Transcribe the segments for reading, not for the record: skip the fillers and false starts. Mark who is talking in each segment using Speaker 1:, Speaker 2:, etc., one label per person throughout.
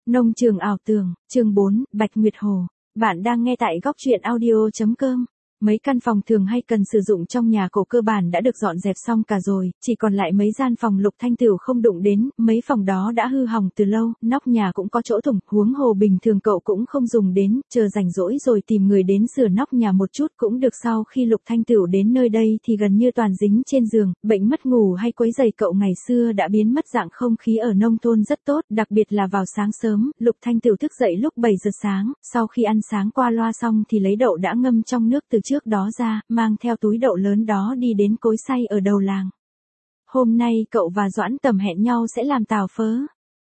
Speaker 1: Nông trường ảo tưởng, chương 4, Bạch Nguyệt Hồ. Bạn đang nghe tại góc truyện audio.com. Mấy căn phòng thường hay cần sử dụng trong nhà cổ cơ bản đã được dọn dẹp xong cả rồi, chỉ còn lại mấy gian phòng Lục Thanh Tửu không đụng đến, mấy phòng đó đã hư hỏng từ lâu, nóc nhà cũng có chỗ thủng, huống hồ bình thường cậu cũng không dùng đến, chờ rảnh rỗi rồi tìm người đến sửa nóc nhà một chút cũng được. Sau khi Lục Thanh Tửu đến nơi đây thì gần như toàn dính trên giường, bệnh mất ngủ hay quấy rầy cậu ngày xưa đã biến mất. Dạng không khí ở nông thôn rất tốt, đặc biệt là vào sáng sớm, Lục Thanh Tửu thức dậy lúc 7 giờ sáng, sau khi ăn sáng qua loa xong thì lấy đậu đã ngâm trong nước từ trước đó ra, mang theo túi đậu lớn đó đi đến cối xay ở đầu làng. Hôm nay cậu và Doãn Tầm hẹn nhau sẽ làm tàu phớ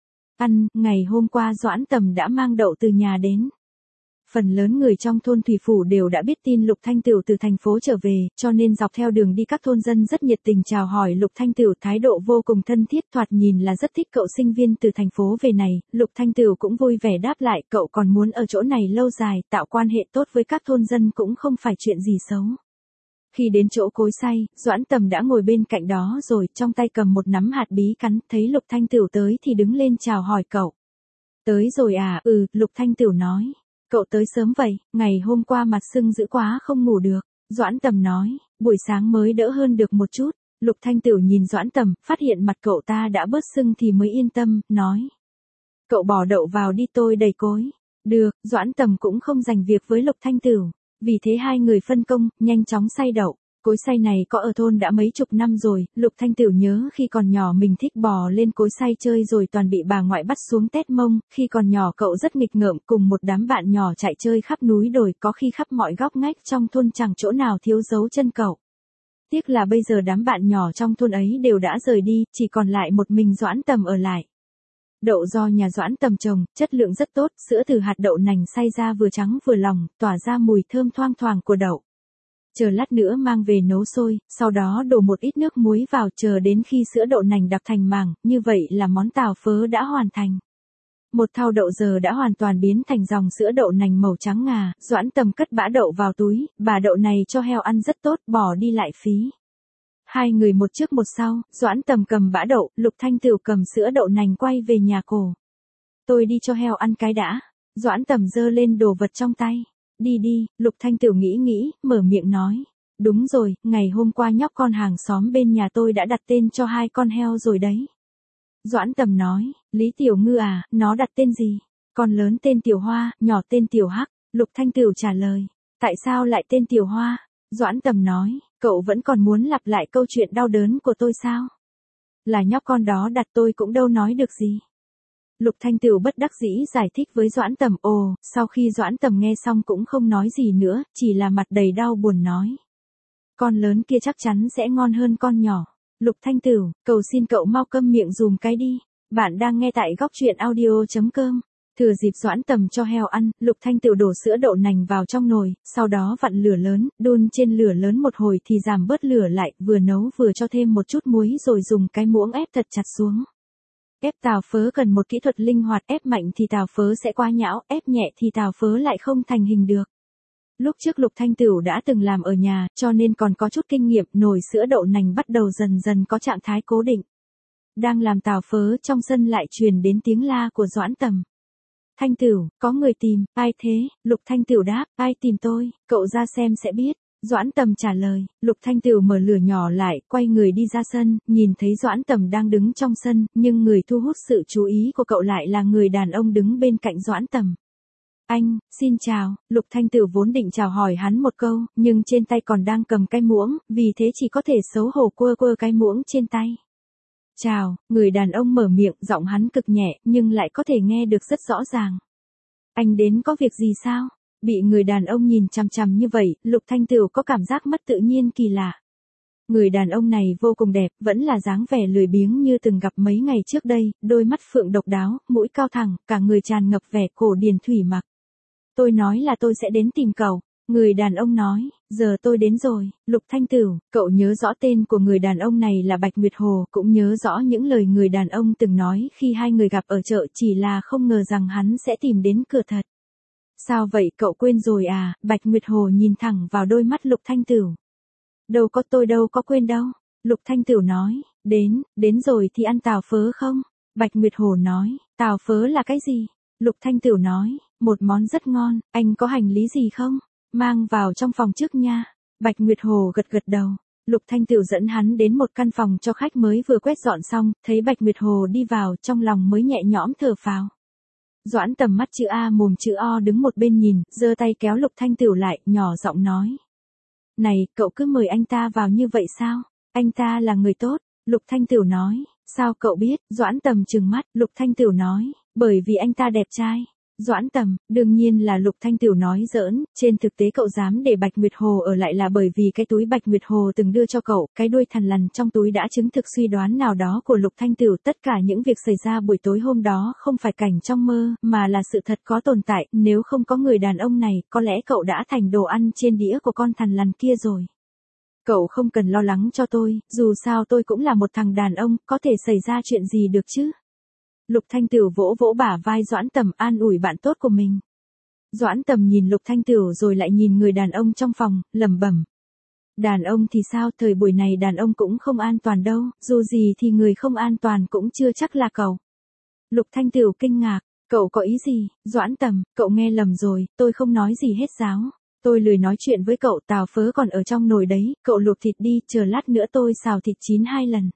Speaker 1: ăn, ngày hôm qua Doãn Tầm đã mang đậu từ nhà đến. Phần lớn người trong thôn Thủy Phủ đều đã biết tin Lục Thanh Tửu từ thành phố trở về, cho nên dọc theo đường đi các thôn dân rất nhiệt tình chào hỏi Lục Thanh Tửu, thái độ vô cùng thân thiết, thoạt nhìn là rất thích cậu sinh viên từ thành phố về này. Lục Thanh Tửu cũng vui vẻ đáp lại, cậu còn muốn ở chỗ này lâu dài, tạo quan hệ tốt với các thôn dân cũng không phải chuyện gì xấu. Khi đến chỗ cối xay, Doãn Tầm đã ngồi bên cạnh đó rồi, trong tay cầm một nắm hạt bí cắn, thấy Lục Thanh Tửu tới thì đứng lên chào hỏi cậu. Tới rồi à? Lục Thanh Tửu nói. Cậu tới sớm vậy, ngày hôm qua mặt sưng dữ quá không ngủ được. Doãn Tầm nói, buổi sáng mới đỡ hơn được một chút. Lục Thanh Tửu nhìn Doãn Tầm, phát hiện mặt cậu ta đã bớt sưng thì mới yên tâm, nói. Cậu bỏ đậu vào đi, tôi đẩy cối. Được, Doãn Tầm cũng không giành việc với Lục Thanh Tửu. Vì thế hai người phân công, nhanh chóng xay đậu. Cối xay này có ở thôn đã mấy chục năm rồi, Lục Thanh Tửu nhớ khi còn nhỏ mình thích bò lên cối xay chơi rồi toàn bị bà ngoại bắt xuống tét mông, khi còn nhỏ cậu rất nghịch ngợm cùng một đám bạn nhỏ chạy chơi khắp núi đồi, có khi khắp mọi góc ngách trong thôn chẳng chỗ nào thiếu dấu chân cậu. Tiếc là bây giờ đám bạn nhỏ trong thôn ấy đều đã rời đi, chỉ còn lại một mình Doãn Tầm ở lại. Đậu do nhà Doãn Tầm trồng, chất lượng rất tốt, sữa từ hạt đậu nành xay ra vừa trắng vừa lỏng, tỏa ra mùi thơm thoang thoảng của đậu. Chờ lát nữa mang về nấu sôi, sau đó đổ một ít nước muối vào, chờ đến khi sữa đậu nành đặc thành màng, như vậy là món tàu phớ đã hoàn thành. Một thau đậu giờ đã hoàn toàn biến thành dòng sữa đậu nành màu trắng ngà. Doãn Tầm cất bã đậu vào túi, bà đậu này cho heo ăn rất tốt, bỏ đi lại phí. Hai người một trước một sau, Doãn Tầm cầm bã đậu, Lục Thanh Tửu cầm sữa đậu nành quay về nhà cổ. Tôi đi cho heo ăn cái đã. Doãn Tầm giơ lên đồ vật trong tay. Đi đi, Lục Thanh Tửu nghĩ, mở miệng nói. Đúng rồi, ngày hôm qua nhóc con hàng xóm bên nhà tôi đã đặt tên cho hai con heo rồi đấy. Doãn Tầm nói, Lý Tiểu Ngư à, nó đặt tên gì? Con lớn tên Tiểu Hoa, nhỏ tên Tiểu Hắc. Lục Thanh Tửu trả lời. Tại sao lại tên Tiểu Hoa? Doãn Tầm nói, cậu vẫn còn muốn lặp lại câu chuyện đau đớn của tôi sao? Là nhóc con đó đặt, tôi cũng đâu nói được gì. Lục Thanh Tửu bất đắc dĩ giải thích với Doãn Tầm. Sau khi Doãn Tầm nghe xong cũng không nói gì nữa, chỉ là mặt đầy đau buồn nói. Con lớn kia chắc chắn sẽ ngon hơn con nhỏ. Lục Thanh Tửu, cầu xin cậu mau câm miệng dùm cái đi. Bạn đang nghe tại góc truyện audio.com. Thừa dịp Doãn Tầm cho heo ăn, Lục Thanh Tửu đổ sữa đậu nành vào trong nồi, sau đó vặn lửa lớn, đun trên lửa lớn một hồi thì giảm bớt lửa lại, vừa nấu vừa cho thêm một chút muối rồi dùng cái muỗng ép thật chặt xuống. Ép tàu phớ cần một kỹ thuật linh hoạt, ép mạnh thì tàu phớ sẽ quá nhão, ép nhẹ thì tàu phớ lại không thành hình được. Lúc trước Lục Thanh Tửu đã từng làm ở nhà, cho nên còn có chút kinh nghiệm, nồi sữa đậu nành bắt đầu dần dần có trạng thái cố định. Đang làm tàu phớ, trong sân lại truyền đến tiếng la của Doãn Tầm. Thanh Tửu, có người tìm. Ai thế? Lục Thanh Tửu đáp, ai tìm tôi, cậu ra xem sẽ biết. Doãn Tầm trả lời. Lục Thanh Tửu mở lửa nhỏ lại, quay người đi ra sân, nhìn thấy Doãn Tầm đang đứng trong sân, nhưng người thu hút sự chú ý của cậu lại là người đàn ông đứng bên cạnh Doãn Tầm. Anh, xin chào. Lục Thanh Tửu vốn định chào hỏi hắn một câu, nhưng trên tay còn đang cầm cái muỗng, vì thế chỉ có thể xấu hổ quơ cái muỗng trên tay. Chào, người đàn ông mở miệng, giọng hắn cực nhẹ, nhưng lại có thể nghe được rất rõ ràng. Anh đến có việc gì sao? Bị người đàn ông nhìn chằm chằm như vậy, Lục Thanh Tửu có cảm giác mất tự nhiên kỳ lạ. Người đàn ông này vô cùng đẹp, vẫn là dáng vẻ lười biếng như từng gặp mấy ngày trước đây, đôi mắt phượng độc đáo, mũi cao thẳng, cả người tràn ngập vẻ cổ điển thủy mặc. Tôi nói là tôi sẽ đến tìm cậu. Người đàn ông nói, giờ tôi đến rồi. Lục Thanh Tửu, cậu nhớ rõ tên của người đàn ông này là Bạch Nguyệt Hồ, cũng nhớ rõ những lời người đàn ông từng nói khi hai người gặp ở chợ, chỉ là không ngờ rằng hắn sẽ tìm đến cửa thật. Sao vậy, cậu quên rồi à? Bạch Nguyệt Hồ nhìn thẳng vào đôi mắt Lục Thanh Tửu. Đâu có, tôi đâu có quên đâu. Lục Thanh Tửu nói, đến rồi thì ăn tàu phớ không? Bạch Nguyệt Hồ nói, tàu phớ là cái gì? Lục Thanh Tửu nói, một món rất ngon, anh có hành lý gì không? Mang vào trong phòng trước nha. Bạch Nguyệt Hồ gật gật đầu. Lục Thanh Tửu dẫn hắn đến một căn phòng cho khách mới vừa quét dọn xong, thấy Bạch Nguyệt Hồ đi vào, trong lòng mới nhẹ nhõm thở phào. Doãn Tầm mắt chữ A mồm chữ O đứng một bên nhìn, giơ tay kéo Lục Thanh Tửu lại, nhỏ giọng nói. Này, cậu cứ mời anh ta vào như vậy sao? Anh ta là người tốt. Lục Thanh Tửu nói. Sao cậu biết? Doãn Tầm trừng mắt. Lục Thanh Tửu nói. Bởi vì anh ta đẹp trai. Doãn Tầm, đương nhiên là Lục Thanh Tửu nói giỡn, trên thực tế cậu dám để Bạch Nguyệt Hồ ở lại là bởi vì cái túi Bạch Nguyệt Hồ từng đưa cho cậu, cái đuôi thằn lằn trong túi đã chứng thực suy đoán nào đó của Lục Thanh Tửu, tất cả những việc xảy ra buổi tối hôm đó không phải cảnh trong mơ, mà là sự thật có tồn tại, nếu không có người đàn ông này, có lẽ cậu đã thành đồ ăn trên đĩa của con thằn lằn kia rồi. Cậu không cần lo lắng cho tôi, dù sao tôi cũng là một thằng đàn ông, có thể xảy ra chuyện gì được chứ? Lục Thanh Tửu vỗ vỗ bả vai Doãn Tầm an ủi bạn tốt của mình. Doãn Tầm nhìn Lục Thanh Tửu rồi lại nhìn người đàn ông trong phòng, lẩm bẩm. Đàn ông thì sao, thời buổi này đàn ông cũng không an toàn đâu, dù gì thì người không an toàn cũng chưa chắc là cậu. Lục Thanh Tửu kinh ngạc, cậu có ý gì? Doãn Tầm, cậu nghe lầm rồi, tôi không nói gì hết giáo. Tôi lười nói chuyện với cậu, tàu phớ còn ở trong nồi đấy, cậu luộc thịt đi, chờ lát nữa tôi xào thịt chín 2 lần.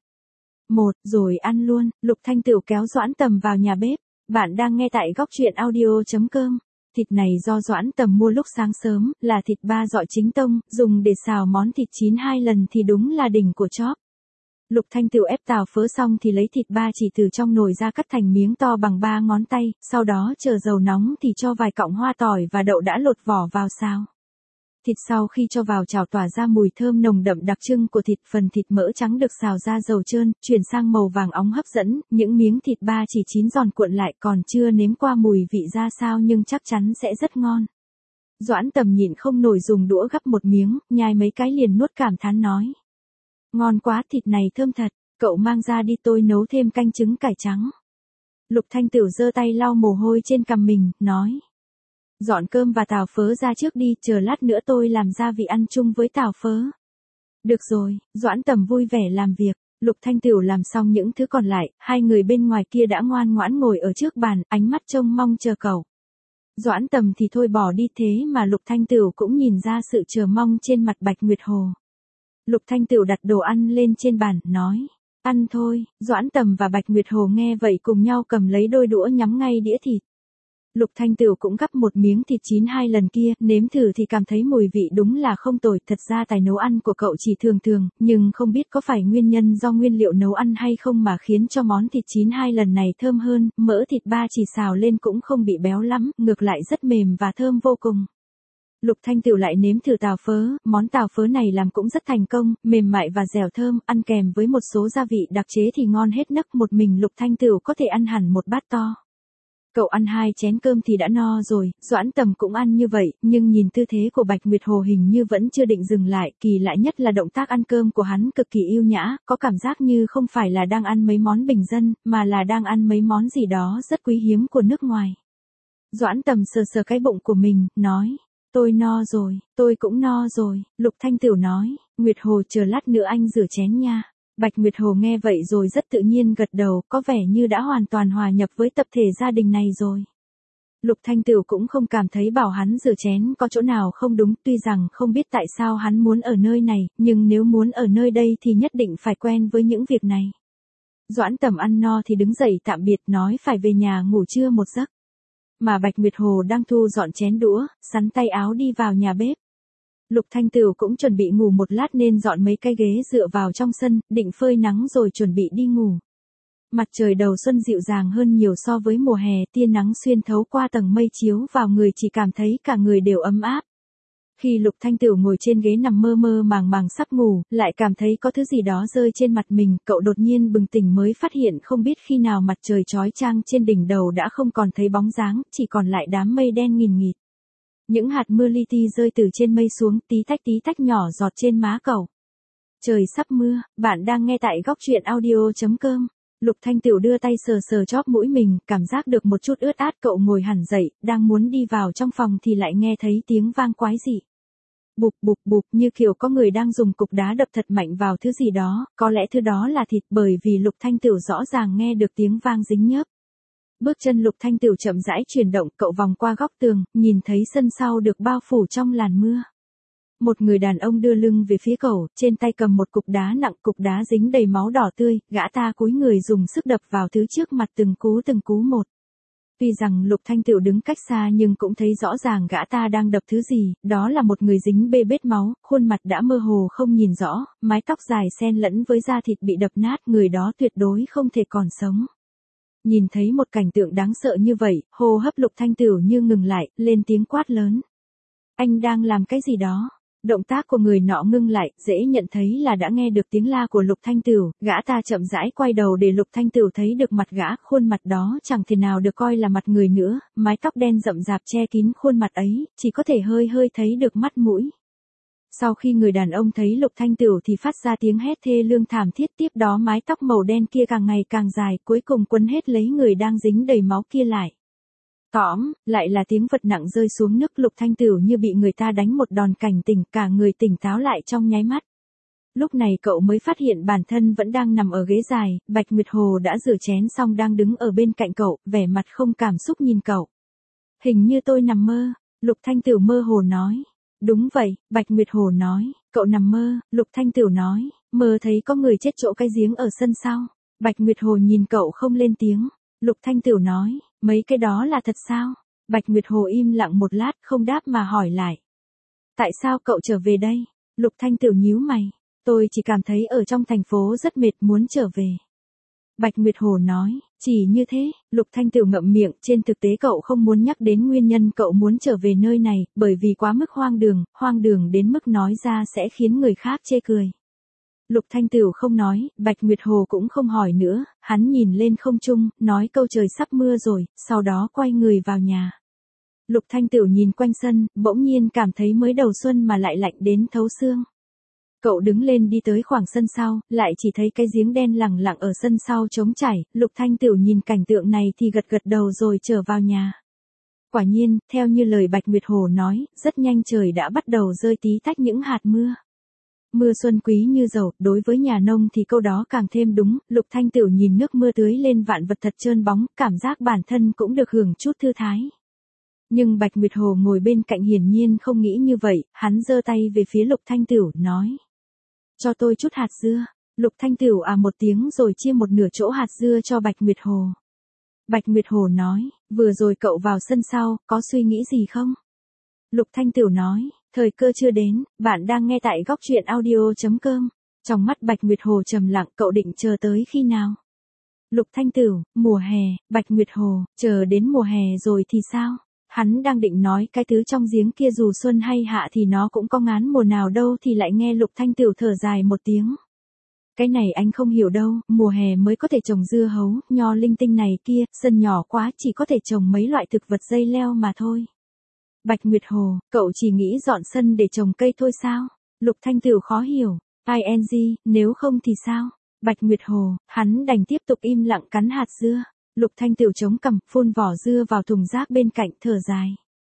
Speaker 1: Rồi ăn luôn. Lục Thanh Tửu kéo Doãn Tầm vào nhà bếp. Bạn đang nghe tại góc truyện audio.com. Thịt này do Doãn Tầm mua lúc sáng sớm, là thịt ba dọi chính tông, dùng để xào món thịt chín 2 lần thì đúng là đỉnh của chóp. Lục Thanh Tửu ép tàu phớ xong thì lấy thịt ba chỉ từ trong nồi ra cắt thành miếng to bằng 3 ngón tay, sau đó chờ dầu nóng thì cho vài cọng hoa tỏi và đậu đã lột vỏ vào xào. Thịt sau khi cho vào chảo tỏa ra mùi thơm nồng đậm đặc trưng của thịt, phần thịt mỡ trắng được xào ra dầu trơn, chuyển sang màu vàng óng hấp dẫn, những miếng thịt ba chỉ chín giòn cuộn lại, còn chưa nếm qua mùi vị ra sao nhưng chắc chắn sẽ rất ngon. Doãn Tầm nhịn không nổi dùng đũa gắp một miếng, nhai mấy cái liền nuốt cảm thán nói. Ngon quá, thịt này thơm thật, cậu mang ra đi tôi nấu thêm canh trứng cải trắng. Lục Thanh Tửu giơ tay lau mồ hôi trên cằm mình, nói. Dọn cơm và tàu phớ ra trước đi, chờ lát nữa tôi làm gia vị ăn chung với tàu phớ. Được rồi, Doãn Tầm vui vẻ làm việc. Lục Thanh Tửu làm xong những thứ còn lại, hai người bên ngoài kia đã ngoan ngoãn ngồi ở trước bàn, ánh mắt trông mong chờ cậu. Doãn Tầm thì thôi bỏ đi, thế mà Lục Thanh Tửu cũng nhìn ra sự chờ mong trên mặt Bạch Nguyệt Hồ. Lục Thanh Tửu đặt đồ ăn lên trên bàn, nói. Ăn thôi. Doãn Tầm và Bạch Nguyệt Hồ nghe vậy cùng nhau cầm lấy đôi đũa nhắm ngay đĩa thịt. Lục Thanh Tửu cũng gắp một miếng thịt chín 2 lần kia, nếm thử thì cảm thấy mùi vị đúng là không tồi, thật ra tài nấu ăn của cậu chỉ thường thường, nhưng không biết có phải nguyên nhân do nguyên liệu nấu ăn hay không mà khiến cho món thịt chín 2 lần này thơm hơn, mỡ thịt ba chỉ xào lên cũng không bị béo lắm, ngược lại rất mềm và thơm vô cùng. Lục Thanh Tửu lại nếm thử tàu phớ, món tàu phớ này làm cũng rất thành công, mềm mại và dẻo thơm, ăn kèm với một số gia vị đặc chế thì ngon hết nấc, một mình Lục Thanh Tửu có thể ăn hẳn một bát to. Cậu ăn 2 chén cơm thì đã no rồi, Doãn Tầm cũng ăn như vậy, nhưng nhìn tư thế của Bạch Nguyệt Hồ hình như vẫn chưa định dừng lại, kỳ lạ nhất là động tác ăn cơm của hắn cực kỳ yêu nhã, có cảm giác như không phải là đang ăn mấy món bình dân, mà là đang ăn mấy món gì đó rất quý hiếm của nước ngoài. Doãn Tầm sờ sờ cái bụng của mình, nói, tôi no rồi, tôi cũng no rồi. Lục Thanh Tửu nói, Nguyệt Hồ chờ lát nữa anh rửa chén nha. Bạch Nguyệt Hồ nghe vậy rồi rất tự nhiên gật đầu, có vẻ như đã hoàn toàn hòa nhập với tập thể gia đình này rồi. Lục Thanh Tửu cũng không cảm thấy bảo hắn rửa chén có chỗ nào không đúng, tuy rằng không biết tại sao hắn muốn ở nơi này, nhưng nếu muốn ở nơi đây thì nhất định phải quen với những việc này. Doãn Tầm ăn no thì đứng dậy tạm biệt, nói phải về nhà ngủ trưa một giấc. Mà Bạch Nguyệt Hồ đang thu dọn chén đũa, sắn tay áo đi vào nhà bếp. Lục Thanh Tửu cũng chuẩn bị ngủ một lát nên dọn mấy cái ghế dựa vào trong sân, định phơi nắng rồi chuẩn bị đi ngủ. Mặt trời đầu xuân dịu dàng hơn nhiều so với mùa hè, tia nắng xuyên thấu qua tầng mây chiếu vào người chỉ cảm thấy cả người đều ấm áp. Khi Lục Thanh Tửu ngồi trên ghế nằm mơ mơ màng màng sắp ngủ, lại cảm thấy có thứ gì đó rơi trên mặt mình, cậu đột nhiên bừng tỉnh mới phát hiện không biết khi nào mặt trời chói chang trên đỉnh đầu đã không còn thấy bóng dáng, chỉ còn lại đám mây đen nghìn nghịt. Những hạt mưa li ti rơi từ trên mây xuống, tí tách nhỏ giọt trên má cậu. Trời sắp mưa, bạn đang nghe tại góc truyện audio.com. Lục Thanh Tửu đưa tay sờ sờ chóp mũi mình, cảm giác được một chút ướt át, cậu ngồi hẳn dậy, đang muốn đi vào trong phòng thì lại nghe thấy tiếng vang quái dị. Bụp bụp bụp, như kiểu có người đang dùng cục đá đập thật mạnh vào thứ gì đó, có lẽ thứ đó là thịt, bởi vì Lục Thanh Tửu rõ ràng nghe được tiếng vang dính nhớp. Bước chân Lục Thanh Tửu chậm rãi chuyển động, cậu vòng qua góc tường, nhìn thấy sân sau được bao phủ trong làn mưa. Một người đàn ông đưa lưng về phía cậu, trên tay cầm một cục đá nặng, cục đá dính đầy máu đỏ tươi, gã ta cúi người dùng sức đập vào thứ trước mặt từng cú một. Tuy rằng Lục Thanh Tửu đứng cách xa nhưng cũng thấy rõ ràng gã ta đang đập thứ gì, đó là một người dính bê bết máu, khuôn mặt đã mơ hồ không nhìn rõ, mái tóc dài xen lẫn với da thịt bị đập nát, người đó tuyệt đối không thể còn sống. Nhìn thấy một cảnh tượng đáng sợ như vậy, hô hấp Lục Thanh Tửu như ngừng lại, lên tiếng quát lớn. Anh đang làm cái gì đó? Động tác của người nọ ngưng lại, dễ nhận thấy là đã nghe được tiếng la của Lục Thanh Tửu, gã ta chậm rãi quay đầu để Lục Thanh Tửu thấy được mặt gã, khuôn mặt đó chẳng thể nào được coi là mặt người nữa, mái tóc đen rậm rạp che kín khuôn mặt ấy, chỉ có thể hơi hơi thấy được mắt mũi. Sau khi người đàn ông thấy Lục Thanh Tửu thì phát ra tiếng hét thê lương thảm thiết, tiếp đó mái tóc màu đen kia càng ngày càng dài, cuối cùng quấn hết lấy người đang dính đầy máu kia lại. Tóm, lại là tiếng vật nặng rơi xuống nước. Lục Thanh Tửu như bị người ta đánh một đòn cảnh tỉnh, cả người tỉnh táo lại trong nháy mắt. Lúc này cậu mới phát hiện bản thân vẫn đang nằm ở ghế dài, Bạch Nguyệt Hồ đã rửa chén xong đang đứng ở bên cạnh cậu, vẻ mặt không cảm xúc nhìn cậu. Hình như tôi nằm mơ, Lục Thanh Tửu mơ hồ nói. Đúng vậy, Bạch Nguyệt Hồ nói, cậu nằm mơ, Lục Thanh Tửu nói, mơ thấy có người chết chỗ cái giếng ở sân sau. Bạch Nguyệt Hồ nhìn cậu không lên tiếng. Lục Thanh Tửu nói, mấy cái đó là thật sao? Bạch Nguyệt Hồ im lặng một lát không đáp mà hỏi lại. Tại sao cậu trở về đây? Lục Thanh Tửu nhíu mày. Tôi chỉ cảm thấy ở trong thành phố rất mệt muốn trở về. Bạch Nguyệt Hồ nói, chỉ như thế. Lục Thanh Tửu ngậm miệng, trên thực tế cậu không muốn nhắc đến nguyên nhân cậu muốn trở về nơi này, bởi vì quá mức hoang đường đến mức nói ra sẽ khiến người khác chê cười. Lục Thanh Tửu không nói, Bạch Nguyệt Hồ cũng không hỏi nữa, hắn nhìn lên không trung, nói câu trời sắp mưa rồi, sau đó quay người vào nhà. Lục Thanh Tửu nhìn quanh sân, bỗng nhiên cảm thấy mới đầu xuân mà lại lạnh đến thấu xương. Cậu đứng lên đi tới khoảng sân sau, lại chỉ thấy cái giếng đen lẳng lặng ở sân sau trống trải, Lục Thanh Tửu nhìn cảnh tượng này thì gật gật đầu rồi trở vào nhà. Quả nhiên, theo như lời Bạch Nguyệt Hồ nói, rất nhanh trời đã bắt đầu rơi tí tách những hạt mưa. Mưa xuân quý như dầu, đối với nhà nông thì câu đó càng thêm đúng. Lục Thanh Tửu nhìn nước mưa tưới lên vạn vật thật trơn bóng, cảm giác bản thân cũng được hưởng chút thư thái. Nhưng Bạch Nguyệt Hồ ngồi bên cạnh hiển nhiên không nghĩ như vậy, hắn giơ tay về phía Lục Thanh Tửu, nói. Cho tôi chút hạt dưa. Lục Thanh Tửu một tiếng rồi chia một nửa chỗ hạt dưa cho Bạch Nguyệt Hồ. Bạch Nguyệt Hồ nói, vừa rồi cậu vào sân sau, có suy nghĩ gì không? Lục Thanh Tửu nói, thời cơ chưa đến, bạn đang nghe tại góc truyện audio.com. Trong mắt Bạch Nguyệt Hồ trầm lặng, cậu định chờ tới khi nào? Lục Thanh Tửu, mùa hè. Bạch Nguyệt Hồ, chờ đến mùa hè rồi thì sao? Hắn đang định nói cái thứ trong giếng kia dù xuân hay hạ thì nó cũng có ngán mùa nào đâu thì lại nghe Lục Thanh Tửu thở dài một tiếng. Cái này anh không hiểu đâu, mùa hè mới có thể trồng dưa hấu, nho linh tinh này kia, sân nhỏ quá chỉ có thể trồng mấy loại thực vật dây leo mà thôi. Bạch Nguyệt Hồ, cậu chỉ nghĩ dọn sân để trồng cây thôi sao? Lục Thanh Tửu khó hiểu. ING, nếu không thì sao? Bạch Nguyệt Hồ, hắn đành tiếp tục im lặng cắn hạt dưa. Lục Thanh Tửu chống cằm, phun vỏ dưa vào thùng rác bên cạnh, thở dài.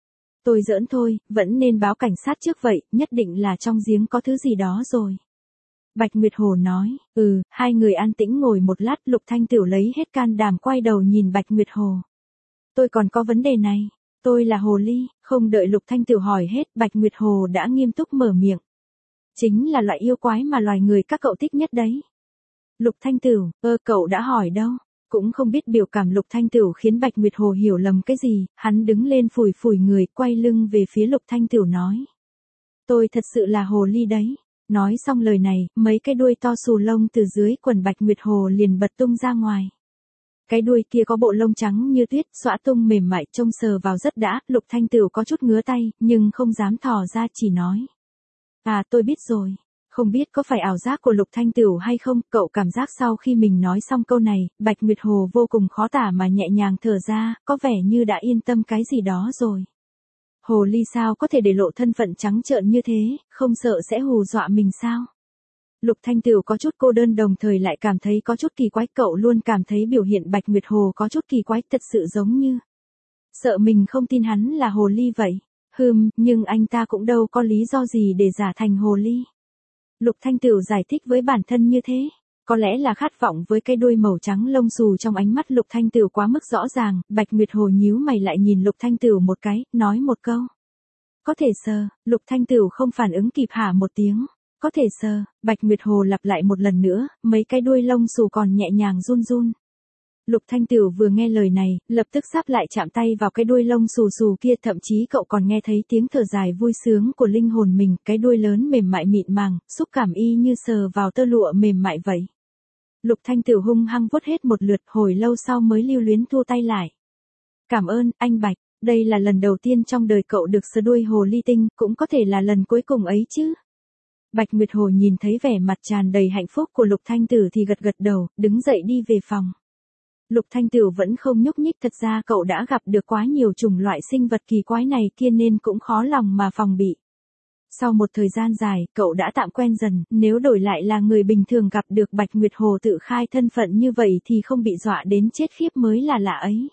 Speaker 1: Tôi giỡn thôi, vẫn nên báo cảnh sát trước vậy, nhất định là trong giếng có thứ gì đó rồi. Bạch Nguyệt Hồ nói, hai người an tĩnh ngồi một lát, Lục Thanh Tửu lấy hết can đảm quay đầu nhìn Bạch Nguyệt Hồ. Tôi còn có vấn đề này. Tôi là Hồ Ly, không đợi Lục Thanh Tửu hỏi hết, Bạch Nguyệt Hồ đã nghiêm túc mở miệng. Chính là loại yêu quái mà loài người các cậu thích nhất đấy. Lục Thanh Tửu, cậu đã hỏi đâu? Cũng không biết biểu cảm Lục Thanh Tửu khiến Bạch Nguyệt Hồ hiểu lầm cái gì, hắn đứng lên phủi phủi người, quay lưng về phía Lục Thanh Tửu nói. Tôi thật sự là Hồ Ly đấy. Nói xong lời này, mấy cái đuôi to xù lông từ dưới quần Bạch Nguyệt Hồ liền bật tung ra ngoài. Cái đuôi kia có bộ lông trắng như tuyết, xõa tung mềm mại, trông sờ vào rất đã. Lục Thanh Tửu có chút ngứa tay, nhưng không dám thò ra, chỉ nói. Tôi biết rồi. Không biết có phải ảo giác của Lục Thanh Tửu hay không, cậu cảm giác sau khi mình nói xong câu này, Bạch Nguyệt Hồ vô cùng khó tả mà nhẹ nhàng thở ra, có vẻ như đã yên tâm cái gì đó rồi. Hồ Ly sao có thể để lộ thân phận trắng trợn như thế, không sợ sẽ hù dọa mình sao? Lục Thanh Tửu có chút cô đơn đồng thời lại cảm thấy có chút kỳ quái, cậu luôn cảm thấy biểu hiện Bạch Nguyệt Hồ có chút kỳ quái, thật sự giống như sợ mình không tin hắn là Hồ Ly vậy. Nhưng anh ta cũng đâu có lý do gì để giả thành Hồ Ly. Lục Thanh Tửu giải thích với bản thân như thế. Có lẽ là khát vọng với cái đuôi màu trắng lông xù trong ánh mắt Lục Thanh Tửu quá mức rõ ràng, Bạch Nguyệt Hồ nhíu mày lại nhìn Lục Thanh Tửu một cái, nói một câu. Có thể sờ, Lục Thanh Tửu không phản ứng kịp hả một tiếng. Có thể sờ, Bạch Nguyệt Hồ lặp lại một lần nữa, mấy cái đuôi lông xù còn nhẹ nhàng run run. Lục Thanh Tửu vừa nghe lời này, lập tức sắp lại chạm tay vào cái đuôi lông xù xù kia, thậm chí cậu còn nghe thấy tiếng thở dài vui sướng của linh hồn mình, cái đuôi lớn mềm mại mịn màng, xúc cảm y như sờ vào tơ lụa mềm mại vậy. Lục Thanh Tửu hung hăng vuốt hết một lượt, hồi lâu sau mới lưu luyến thua tay lại. Cảm ơn, anh Bạch, đây là lần đầu tiên trong đời cậu được sờ đuôi hồ ly tinh, cũng có thể là lần cuối cùng ấy chứ. Bạch Nguyệt Hồ nhìn thấy vẻ mặt tràn đầy hạnh phúc của Lục Thanh Tửu thì gật đầu, đứng dậy đi về phòng. Lục Thanh Tửu vẫn không nhúc nhích, thật ra cậu đã gặp được quá nhiều chủng loại sinh vật kỳ quái này kia nên cũng khó lòng mà phòng bị. Sau một thời gian dài, cậu đã tạm quen dần, nếu đổi lại là người bình thường gặp được Bạch Nguyệt Hồ tự khai thân phận như vậy thì không bị dọa đến chết khiếp mới là lạ ấy.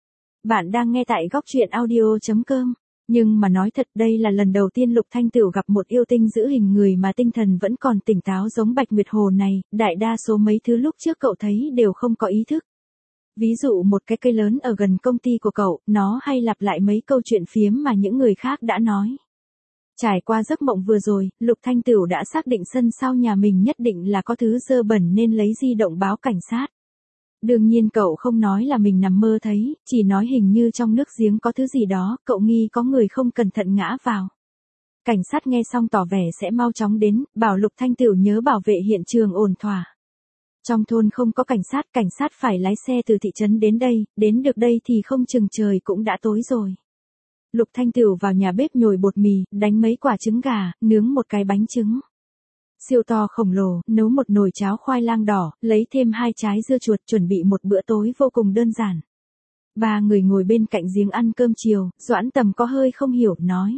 Speaker 1: Bạn đang nghe tại góc truyện audio.com. Nhưng mà nói thật, đây là lần đầu tiên Lục Thanh Tửu gặp một yêu tinh giữ hình người mà tinh thần vẫn còn tỉnh táo giống Bạch Nguyệt Hồ này, đại đa số mấy thứ lúc trước cậu thấy đều không có ý thức. Ví dụ một cái cây lớn ở gần công ty của cậu, nó hay lặp lại mấy câu chuyện phiếm mà những người khác đã nói. Trải qua giấc mộng vừa rồi, Lục Thanh Tửu đã xác định sân sau nhà mình nhất định là có thứ dơ bẩn nên lấy di động báo cảnh sát. Đương nhiên cậu không nói là mình nằm mơ thấy, chỉ nói hình như trong nước giếng có thứ gì đó, cậu nghi có người không cẩn thận ngã vào. Cảnh sát nghe xong tỏ vẻ sẽ mau chóng đến, bảo Lục Thanh Tửu nhớ bảo vệ hiện trường ổn thỏa. Trong thôn không có cảnh sát phải lái xe từ thị trấn đến đây, đến được đây thì không chừng trời cũng đã tối rồi. Lục Thanh Tửu vào nhà bếp nhồi bột mì, đánh mấy quả trứng gà, nướng một cái bánh trứng siêu to khổng lồ, nấu một nồi cháo khoai lang đỏ, lấy thêm 2 trái dưa chuột, chuẩn bị một bữa tối vô cùng đơn giản. 3 người ngồi bên cạnh giếng ăn cơm chiều, Doãn Tầm có hơi không hiểu, nói.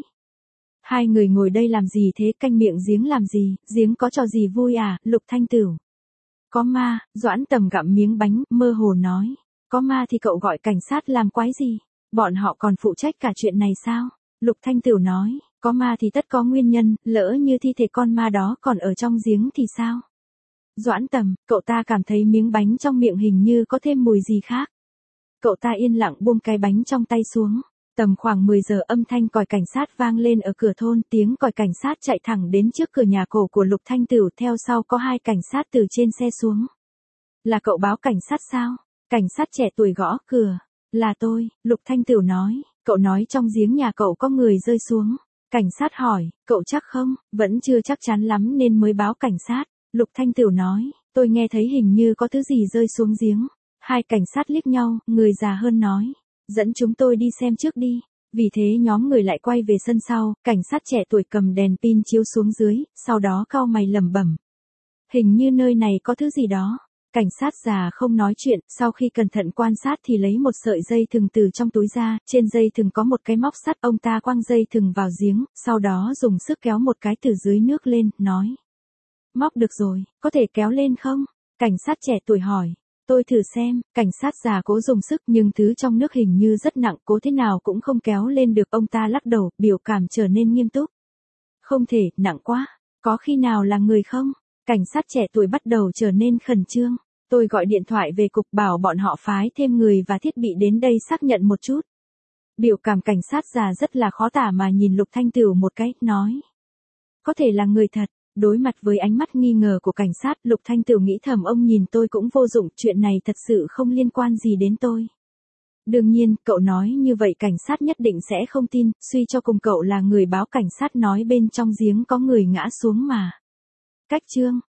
Speaker 1: 2 người ngồi đây làm gì thế, canh miệng giếng làm gì, giếng có trò gì vui à, Lục Thanh Tửu. Có ma, Doãn Tầm gặm miếng bánh, mơ hồ nói. Có ma thì cậu gọi cảnh sát làm quái gì, bọn họ còn phụ trách cả chuyện này sao? Lục Thanh Tửu nói. Có ma thì tất có nguyên nhân, lỡ như thi thể con ma đó còn ở trong giếng thì sao? Doãn Tầm, cậu ta cảm thấy miếng bánh trong miệng hình như có thêm mùi gì khác. Cậu ta yên lặng buông cái bánh trong tay xuống. Tầm khoảng 10 giờ âm thanh còi cảnh sát vang lên ở cửa thôn, tiếng còi cảnh sát chạy thẳng đến trước cửa nhà cổ của Lục Thanh Tửu, theo sau có 2 cảnh sát từ trên xe xuống. Là cậu báo cảnh sát sao? Cảnh sát trẻ tuổi gõ cửa. Là tôi, Lục Thanh Tửu nói, cậu nói trong giếng nhà cậu có người rơi xuống. Cảnh sát hỏi, cậu chắc không, vẫn chưa chắc chắn lắm nên mới báo cảnh sát. Lục Thanh Tửu nói, tôi nghe thấy hình như có thứ gì rơi xuống giếng. 2 cảnh sát liếc nhau, người già hơn nói, dẫn chúng tôi đi xem trước đi. Vì thế nhóm người lại quay về sân sau, cảnh sát trẻ tuổi cầm đèn pin chiếu xuống dưới, sau đó cau mày lẩm bẩm. Hình như nơi này có thứ gì đó. Cảnh sát già không nói chuyện, sau khi cẩn thận quan sát thì lấy một sợi dây thừng từ trong túi ra, trên dây thừng có một cái móc sắt, ông ta quăng dây thừng vào giếng, sau đó dùng sức kéo một cái từ dưới nước lên, nói. Móc được rồi, có thể kéo lên không? Cảnh sát trẻ tuổi hỏi. Tôi thử xem, cảnh sát già cố dùng sức nhưng thứ trong nước hình như rất nặng, cố thế nào cũng không kéo lên được, ông ta lắc đầu, biểu cảm trở nên nghiêm túc. Không thể, nặng quá, có khi nào là người không? Cảnh sát trẻ tuổi bắt đầu trở nên khẩn trương. Tôi gọi điện thoại về cục bảo bọn họ phái thêm người và thiết bị đến đây xác nhận một chút. Biểu cảm cảnh sát già rất là khó tả mà nhìn Lục Thanh Tửu một cái, nói. Có thể là người thật. Đối mặt với ánh mắt nghi ngờ của cảnh sát, Lục Thanh Tửu nghĩ thầm ông nhìn tôi cũng vô dụng, chuyện này thật sự không liên quan gì đến tôi. Đương nhiên, cậu nói như vậy cảnh sát nhất định sẽ không tin, suy cho cùng cậu là người báo cảnh sát nói bên trong giếng có người ngã xuống mà. Cách chương.